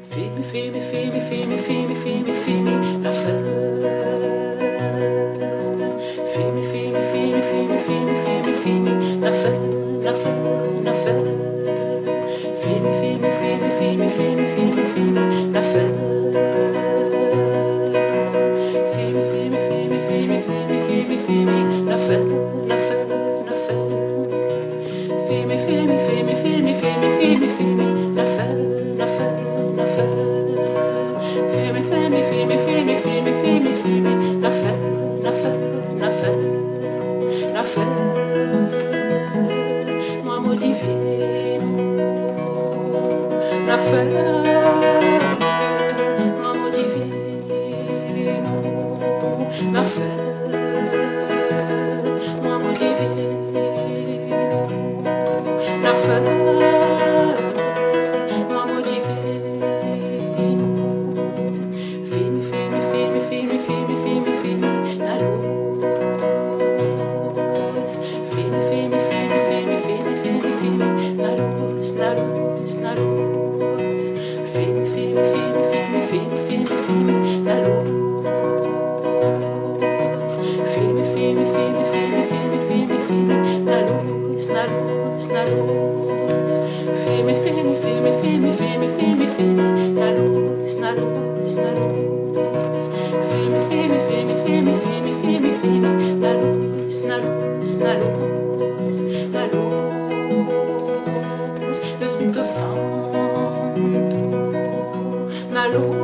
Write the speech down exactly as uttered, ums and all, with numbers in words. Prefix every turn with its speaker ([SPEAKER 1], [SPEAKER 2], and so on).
[SPEAKER 1] Firme, firme, firme, firme, firme, firme, firme na fé. Firme, firme, firme, firme, firme, firme, firme na fé, na fé, na fé. Firme, firme, firme, firme, firme, firme, firme na fé. Firme, firme, firme, firme, firme, firme, firme na fé, na fé, na fé. Firme, firme, firme, firme, firme, firme, firme na fé, na fé, na fé. Firme, firme, firme, firme, firme, firme, firme na fé, na fé, na fé, na fé. No amor divino, na fé. No amor divino, na fé. No amor divino, na fé. No amor divino. Firme, firme, firme, firme, firme, firme, firme na luz. Firme, firme, firme, firme, firme, firme, firme na luz, na luz, na luz. Firme, firme, firme, firme, firme, firme, firme na luz. Firme, firme, firme, firme, firme, firme, firme na luz, na luz, na luz. Firme, firme, firme, firme, firme, firme, firme na luz, na luz, na luz. Firme, firme, firme, firme, firme, firme, firme na luz, na luz, na luz, na luz. Do Espírito Santo na luz.